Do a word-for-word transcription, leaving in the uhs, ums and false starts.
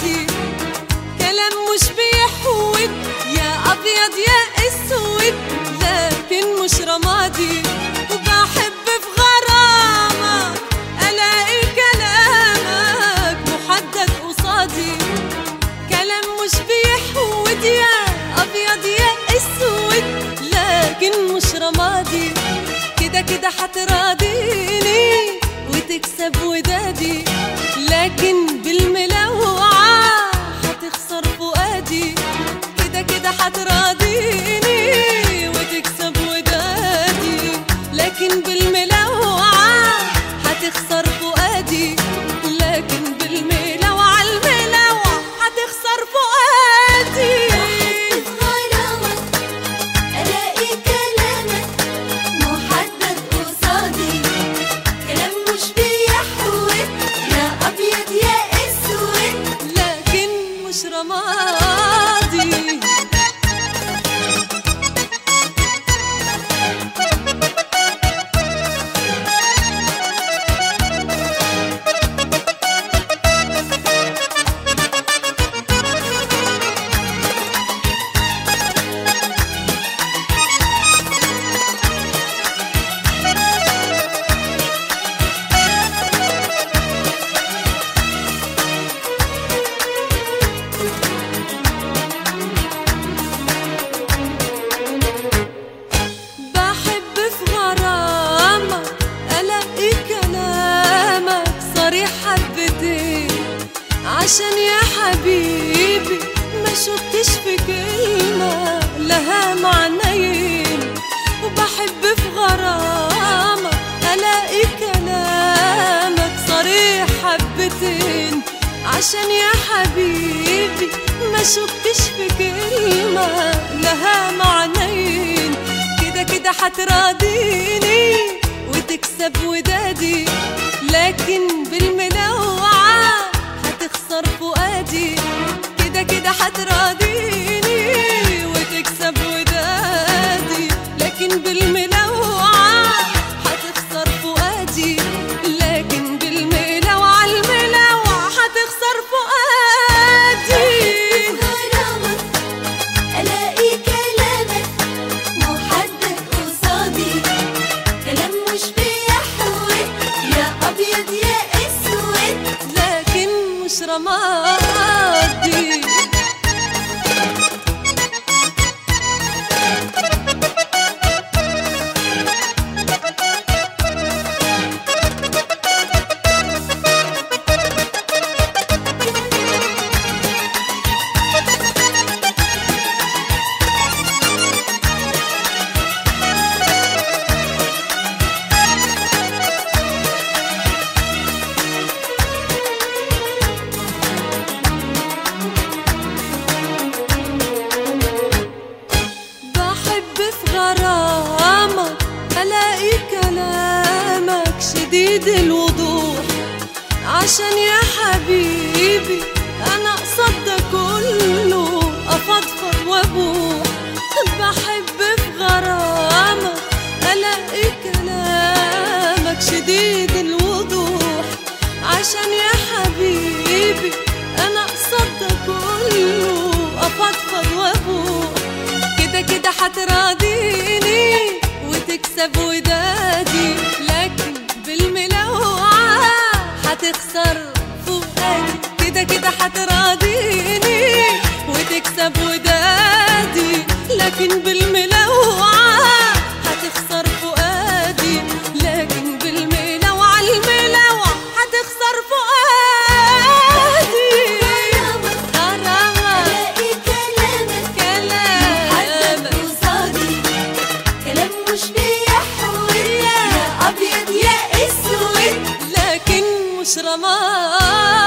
رمادي، كلام مش بيحود، يا أبيض يا أسود، لكن مش رمادي. وبحب في غرامك ألاقي كلامك محدد قصادي، كلام مش بيحود، يا أبيض يا أسود، لكن مش رمادي. كده كده حتراضيني وتكسب ودادي، لكن بالملوعة حتخسر فؤادي. كده كده حتراضيني وتكسب ودادي، لكن بالملوعة حتخسر فؤادي، لكن بالملوعة الملوعة حتخسر فؤادي. رمادي عشان يا حبيبي ما شفتش في كلمة لها معنيين. وبحب في غرامك ألاقي كلامك صريح حبتين، عشان يا حبيبي ما شفتش في كلمة لها معنيين. كده كده حتراضيني وتكسب ودادي، لكن بالملوعة هتخسر فؤادي. كده كده حتراضيني وتكسب ودادي، لكن بالملوعة هتخسر فؤادي، لكن بالملوعة الملوعة هتخسر فؤادي. غرامك ألاقي كلامك محدد قصادي، كلام مش بيحود، يا أبيض يا أسود، لكن مش رمادي. غرامك ألاقي كلامك شديد الوضوح، عشان يا حبيبي أنا قصد ده كله أفضفض وأبوح. بحب في غرامك ألاقي كلامك شديد الوضوح، عشان يا حبيبي أنا قصد ده كله أفضفض وأبوح. كده كده حتراضيني وتكسب ودادي، لكن بالملوعة هتخسر فؤادي. كده كده حتراضيني وتكسب ودادي، لكن بالملوعة هتخسر فؤادي، لكن بالملوعة الملوعة هتخسر فؤادي. مش بيحود، يا أبيض يا أسود، لكن مش رمادي.